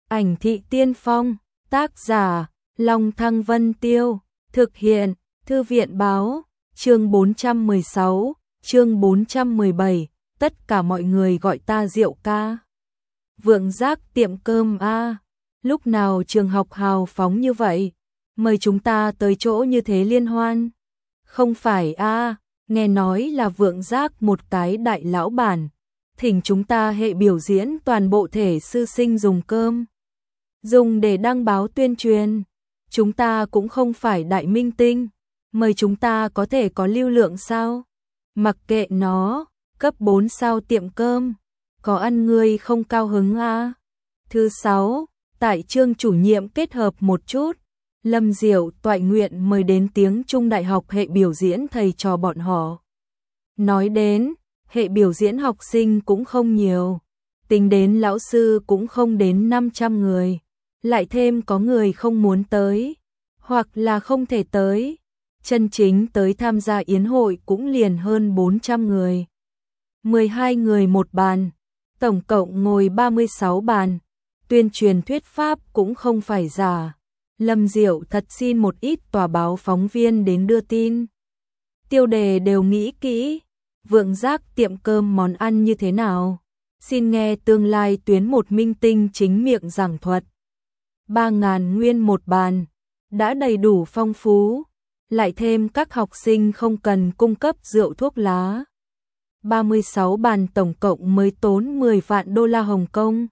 Ảnh thị tiên phong, tác giả, Long Thăng Vân Tiêu, thực hiện, Thư viện báo, chương 416, chương 417, tất cả mọi người gọi ta Diệu ca. Vượng Giác tiệm cơm a, lúc nào trường học hào phóng như vậy, mời chúng ta tới chỗ như thế liên hoan. Không phải a, nghe nói là Vượng Giác một cái đại lão bản, thỉnh chúng ta hệ biểu diễn toàn bộ thể sư sinh dùng cơm. Dùng để đăng báo tuyên truyền, chúng ta cũng không phải đại minh tinh, mời chúng ta có thể có lưu lượng sao? Mặc kệ nó, cấp 4 sao tiệm cơm, có ăn người không cao hứng a. Thứ 6, tại chương chủ nhiệm kết hợp một chút, Lâm Diệu toại nguyện mời đến tiếng Trung Đại học hệ biểu diễn thầy trò bọn họ. Nói đến, hệ biểu diễn học sinh cũng không nhiều, tính đến lão sư cũng không đến 500 người, lại thêm có người không muốn tới, hoặc là không thể tới, chân chính tới tham gia yến hội cũng liền hơn 400 người. 12 người một bàn, tổng cộng ngồi 36 bàn, tuyên truyền thuyết pháp cũng không phải giả. Lâm Diệu thật xin một ít tòa báo phóng viên đến đưa tin. Tiêu đề đều nghĩ kỹ, Vượng Giác tiệm cơm món ăn như thế nào? Xin nghe tương lai tuyến một minh tinh chính miệng giảng thuật. 3.000 nguyên một bàn, đã đầy đủ phong phú, lại thêm các học sinh không cần cung cấp rượu thuốc lá. 36 bàn tổng cộng mới tốn 10 vạn đô la Hồng Kông.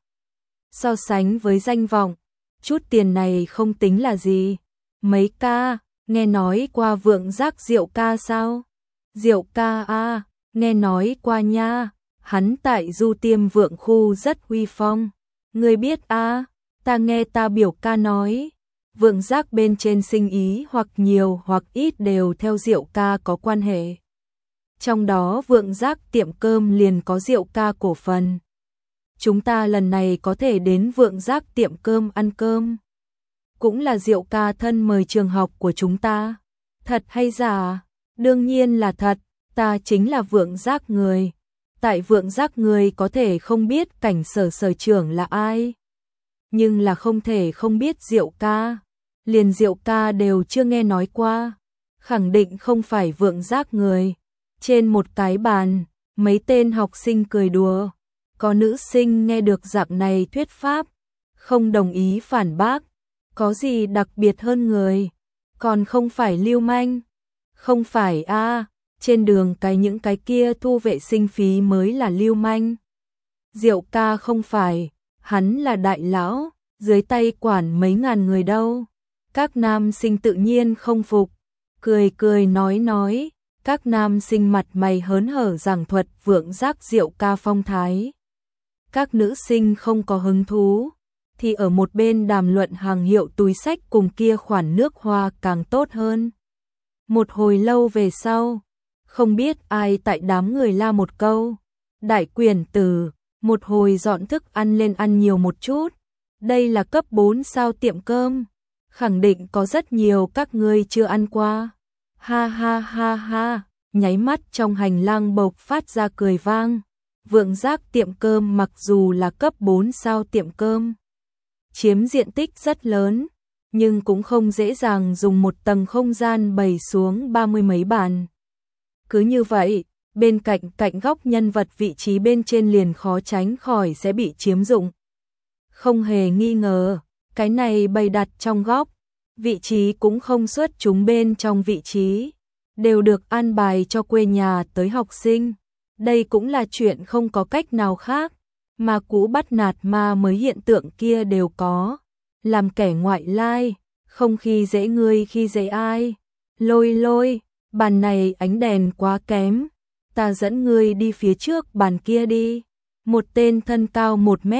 So sánh với danh vọng, chút tiền này không tính là gì. Mấy ca, nghe nói qua Vượng Giác Diệu ca sao? Diệu ca a, nghe nói qua nha, hắn tại Du Tiêm Vượng khu rất uy phong. Người biết a, ta nghe ta biểu ca nói, Vượng Giác bên trên sinh ý hoặc nhiều hoặc ít đều theo Diệu ca có quan hệ. Trong đó Vượng Giác tiệm cơm liền có Diệu ca cổ phần. Chúng ta lần này có thể đến Vượng Giác tiệm cơm ăn cơm. Cũng là Diệu ca thân mời trường học của chúng ta. Thật hay giả? Đương nhiên là thật, ta chính là Vượng Giác người. Tại Vượng Giác người có thể không biết cảnh sở trưởng là ai, nhưng là không thể không biết Diệu ca. Liền Diệu ca đều chưa nghe nói qua, khẳng định không phải Vượng Giác người. Trên một cái bàn, mấy tên học sinh cười đùa. Có nữ sinh nghe được dạng này thuyết pháp, không đồng ý phản bác. Có gì đặc biệt hơn người, còn không phải lưu manh. Không phải a, trên đường những cái kia thu vệ sinh phí mới là lưu manh. Diệu ca không phải, hắn là đại lão, dưới tay quản mấy ngàn người đâu. Các nam sinh tự nhiên không phục, cười cười nói, các nam sinh mặt mày hớn hở giảng thuật Vượng Giác Diệu ca phong thái. Các nữ sinh không có hứng thú, thì ở một bên đàm luận hàng hiệu túi xách cùng kia khoản nước hoa càng tốt hơn. Một hồi lâu về sau, không biết ai tại đám người la một câu. Đại quyển tử, một hồi dọn thức ăn lên ăn nhiều một chút. Đây là cấp 4 sao tiệm cơm, khẳng định có rất nhiều các ngươi chưa ăn qua. Ha ha ha ha, nháy mắt trong hành lang bộc phát ra cười vang. Vượng Giác tiệm cơm mặc dù là cấp 4 sao tiệm cơm, chiếm diện tích rất lớn, nhưng cũng không dễ dàng dùng một tầng không gian bày xuống 30 mấy bàn. Cứ như vậy, bên cạnh góc nhân vật vị trí bên trên liền khó tránh khỏi sẽ bị chiếm dụng. Không hề nghi ngờ, cái này bày đặt trong góc, vị trí cũng không xuất chúng bên trong vị trí, đều được an bài cho quê nhà tới học sinh. Đây cũng là chuyện không có cách nào khác, mà cũ bắt nạt ma mới hiện tượng kia đều có. Làm kẻ ngoại lai, không khi dễ ngươi khi dễ ai. Lôi, bàn này ánh đèn quá kém, ta dẫn ngươi đi phía trước bàn kia đi. Một tên thân cao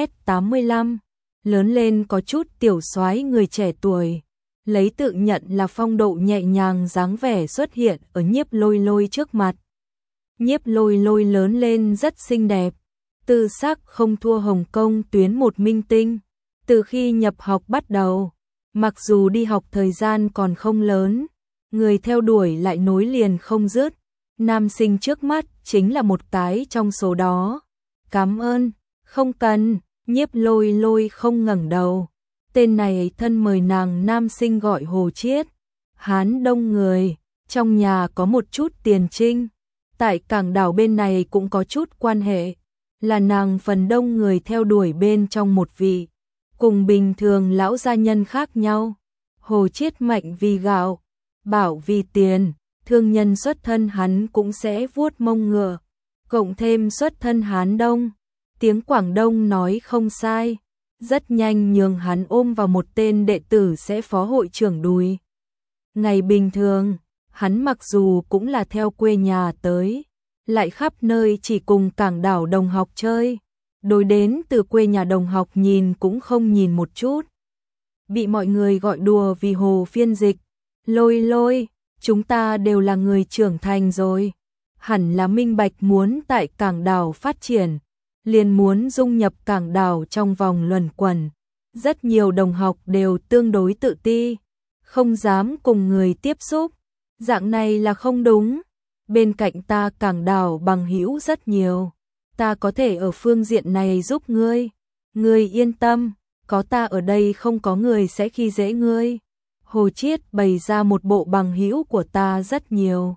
1m85, lớn lên có chút tiểu soái người trẻ tuổi, lấy tự nhận là phong độ nhẹ nhàng dáng vẻ xuất hiện ở Nhiếp Lôi trước mặt. Nhiếp Lôi lớn lên rất xinh đẹp, tư sắc không thua Hồng Kông tuyến một minh tinh. Từ khi nhập học bắt đầu, mặc dù đi học thời gian còn không lớn, người theo đuổi lại nối liền không dứt. Nam sinh trước mắt chính là một cái trong số đó. Cảm ơn, không cần. Nhiếp Lôi Lôi không ngẩng đầu. Tên này thân mời nàng nam sinh gọi Hồ Chiết. Hán đông người, trong nhà có một chút tiền trinh. Tại cảng đảo bên này cũng có chút quan hệ. Là nàng phần đông người theo đuổi bên trong một vị. Cùng bình thường lão gia nhân khác nhau. Hồ Chiết mạnh vì gạo, bảo vì tiền. Thương nhân xuất thân hắn cũng sẽ vuốt mông ngựa. Cộng thêm xuất thân Hán Đông. Tiếng Quảng Đông nói không sai. Rất nhanh nhường hắn ôm vào một tên đệ tử sẽ phó hội trưởng đùi. Ngày bình thường, hắn mặc dù cũng là theo quê nhà tới, lại khắp nơi chỉ cùng cảng đảo đồng học chơi. Đối đến từ quê nhà đồng học nhìn cũng không nhìn một chút. Bị mọi người gọi đùa vì Hồ phiên dịch. Lôi Lôi, chúng ta đều là người trưởng thành rồi. Hẳn là minh bạch muốn tại cảng đảo phát triển. Liền muốn dung nhập cảng đảo trong vòng luẩn quẩn. Rất nhiều đồng học đều tương đối tự ti, không dám cùng người tiếp xúc. Dạng này là không đúng. Bên cạnh ta cảng đảo bằng hữu rất nhiều. Ta có thể ở phương diện này giúp ngươi. Ngươi yên tâm, có ta ở đây không có người sẽ khi dễ ngươi. Hồ Chiết bày ra một bộ bằng hữu của ta rất nhiều.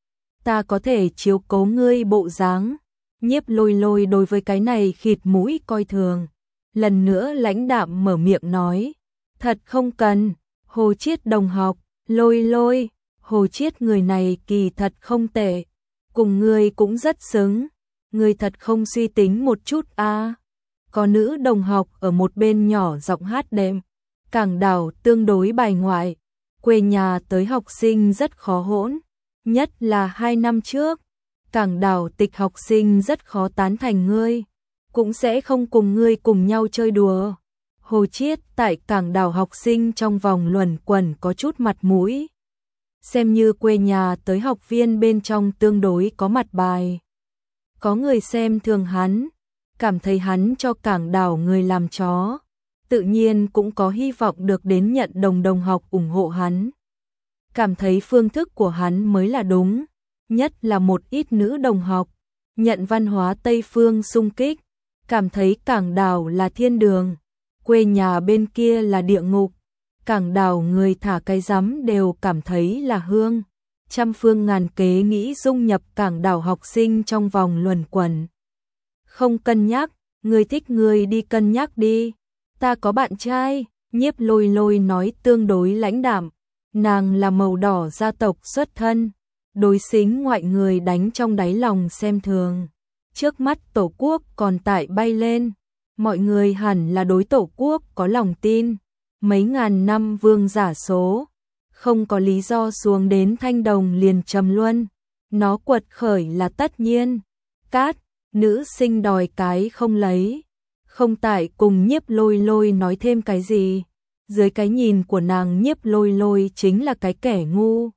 Ta có thể chiếu cố ngươi bộ dáng. Nhiếp Lôi Lôi đối với cái này khịt mũi coi thường. Lần nữa lãnh đạm mở miệng nói. Thật không cần, Hồ Chiết đồng học, Lôi Lôi, Hồ Chiết người này kỳ thật không tệ. Cùng ngươi cũng rất xứng. Ngươi thật không suy tính một chút à. Có nữ đồng học ở một bên nhỏ giọng hát đệm. Cảng đảo tương đối bài ngoại. Quê nhà tới học sinh rất khó hỗn. Nhất là 2 năm trước. Cảng đảo tịch học sinh rất khó tán thành ngươi. Cũng sẽ không cùng ngươi cùng nhau chơi đùa. Hồ Chiết tại cảng đảo học sinh trong vòng luẩn quẩn có chút mặt mũi. Xem như quê nhà tới học viên bên trong tương đối có mặt bài. Có người xem thường hắn, cảm thấy hắn cho cảng đảo người làm chó. Tự nhiên cũng có hy vọng được đến nhận đồng học ủng hộ hắn. Cảm thấy phương thức của hắn mới là đúng. Nhất là một ít nữ đồng học, nhận văn hóa Tây phương xung kích, cảm thấy cảng đảo là thiên đường, quê nhà bên kia là địa ngục. Cảng đảo người thả cái rắm đều cảm thấy là hương. Trăm phương ngàn kế nghĩ dung nhập cảng đảo học sinh trong vòng luẩn quẩn. Không cân nhắc, người thích người đi cân nhắc đi. Ta có bạn trai, Nhiếp Lôi Lôi nói tương đối lãnh đạm. Nàng là màu đỏ gia tộc xuất thân. Đối xính ngoại người đánh trong đáy lòng xem thường. Trước mắt tổ quốc còn tại bay lên. Mọi người hẳn là đối tổ quốc có lòng tin. Mấy ngàn năm vương giả số. Không có lý do xuống đến Thanh Đồng liền trầm luân. Nó quật khởi là tất nhiên. Cát, nữ sinh đòi cái không lấy. Không tại cùng Nhiếp Lôi Lôi nói thêm cái gì. Dưới cái nhìn của nàng Nhiếp Lôi Lôi chính là cái kẻ ngu.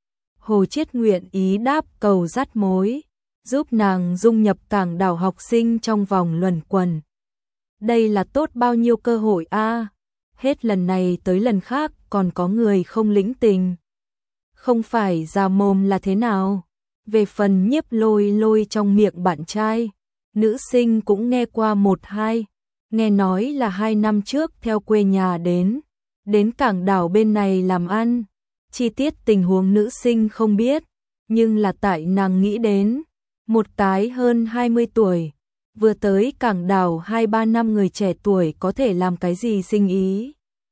Hồ Chiết nguyện ý đáp cầu dắt mối, giúp nàng dung nhập cảng đảo học sinh trong vòng luẩn quẩn. Đây là tốt bao nhiêu cơ hội a. Hết lần này tới lần khác còn có người không lĩnh tình. Không phải già mồm là thế nào? Về phần Nhiếp Lôi Lôi trong miệng bạn trai, nữ sinh cũng nghe qua 1-2, nghe nói là 2 năm trước theo quê nhà đến cảng đảo bên này làm ăn. Chi tiết tình huống nữ sinh không biết, nhưng là tại nàng nghĩ đến, một cái hơn 20 tuổi, vừa tới cảng đảo 2-3 năm người trẻ tuổi có thể làm cái gì sinh ý.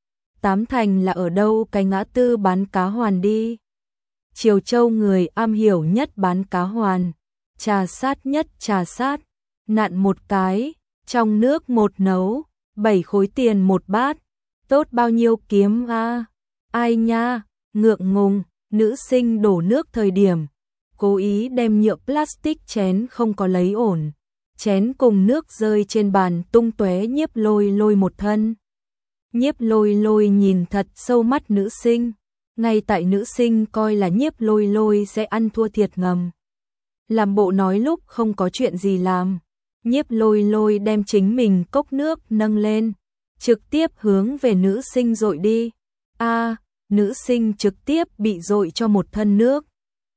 Tám thành là ở đâu cái ngã tư bán cá hoàn đi. Triều Châu người am hiểu nhất bán cá hoàn, trà sát nhất trà sát, nặn một cái, trong nước một nấu, 7 khối tiền một bát, tốt bao nhiêu kiếm a. Ai nha, ngượng ngùng, nữ sinh đổ nước thời điểm, cố ý đem nhựa plastic chén không có lấy ổn, chén cùng nước rơi trên bàn tung tóe. Nhiếp Lôi Lôi một thân. Nhiếp Lôi Lôi nhìn thật sâu mắt nữ sinh, ngay tại nữ sinh coi là Nhiếp Lôi Lôi sẽ ăn thua thiệt ngầm. Làm bộ nói lúc không có chuyện gì làm, Nhiếp Lôi Lôi đem chính mình cốc nước nâng lên, trực tiếp hướng về nữ sinh dội đi. A, nữ sinh trực tiếp bị dội cho một thân nước.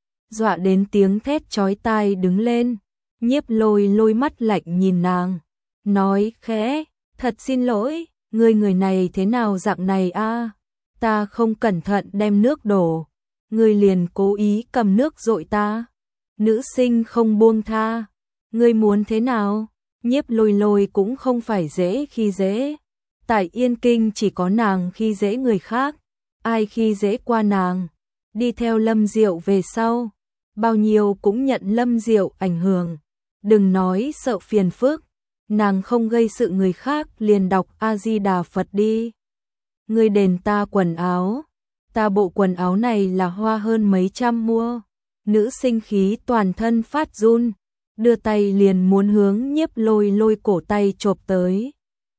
Dọa đến tiếng thét chói tai đứng lên. Nhiếp Lôi Lôi mắt lạnh nhìn nàng, nói khẽ, Thật xin lỗi, người này thế nào dạng này a? Ta không cẩn thận đem nước đổ, ngươi liền cố ý cầm nước dội ta. Nữ sinh không buông tha, ngươi muốn thế nào? Nhiếp Lôi Lôi cũng không phải dễ khi dễ. Tại Yên Kinh chỉ có nàng khi dễ người khác, ai khi dễ qua nàng. Đi theo Lâm Diệu về sau, bao nhiêu cũng nhận Lâm Diệu ảnh hưởng. Đừng nói sợ phiền phức, nàng không gây sự người khác liền đọc A-di-đà Phật đi. Ngươi đền ta quần áo, ta bộ quần áo này là hoa hơn mấy trăm mua. Nữ sinh khí toàn thân phát run, đưa tay liền muốn hướng Nhiếp Lôi Lôi cổ tay chộp tới.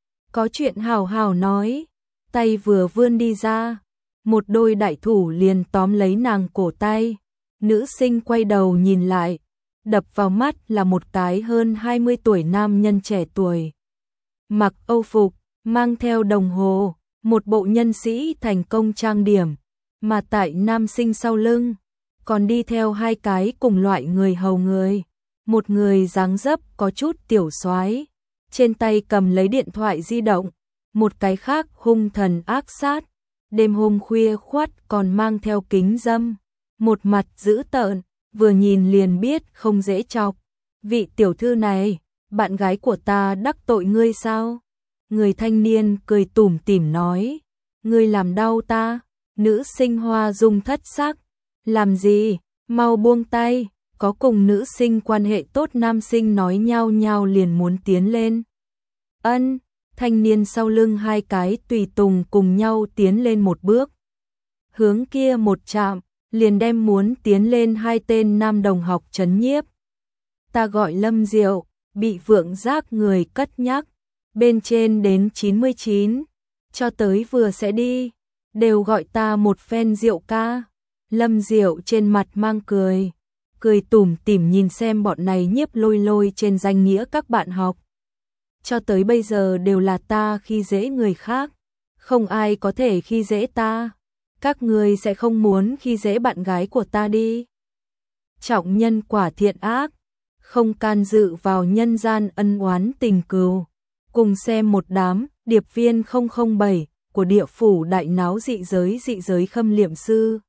Có chuyện hào hào nói, tay vừa vươn đi ra, một đôi đại thủ liền tóm lấy nàng cổ tay. Nữ sinh quay đầu nhìn lại, đập vào mắt là một cái hơn 20 tuổi nam nhân trẻ tuổi. Mặc âu phục, mang theo đồng hồ, một bộ nhân sĩ thành công trang điểm, mà tại nam sinh sau lưng, còn đi theo hai cái cùng loại người hầu người. Một người dáng dấp có chút tiểu soái, trên tay cầm lấy điện thoại di động, một cái khác hung thần ác sát, đêm hôm khuya khoắt còn mang theo kính râm, một mặt dữ tợn, vừa nhìn liền biết không dễ chọc. Vị tiểu thư này, bạn gái của ta đắc tội ngươi sao? Người thanh niên cười tủm tỉm nói, ngươi làm đau ta. Nữ sinh hoa dung thất sắc, làm gì, mau buông tay. Có cùng nữ sinh quan hệ tốt nam sinh nói nhao nhao liền muốn tiến lên. Ân, thanh niên sau lưng hai cái tùy tùng cùng nhau tiến lên một bước. Hướng kia một chạm, liền đem muốn tiến lên hai tên nam đồng học trấn nhiếp. Ta gọi Lâm Diệu, bị vượng giác người cất nhắc, bên trên đến 99, cho tới vừa sẽ đi, đều gọi ta một phen Diệu ca. Lâm Diệu trên mặt mang cười, cười tủm tỉm nhìn xem bọn này Nhiếp Lôi Lôi trên danh nghĩa các bạn học. Cho tới bây giờ đều là ta khi dễ người khác, không ai có thể khi dễ ta. Các ngươi sẽ không muốn khi dễ bạn gái của ta đi. Trọng nhân quả thiện ác, không can dự vào nhân gian ân oán tình cừu. Cùng xem một đám điệp viên 007 của địa phủ đại náo dị giới khâm liệm sư.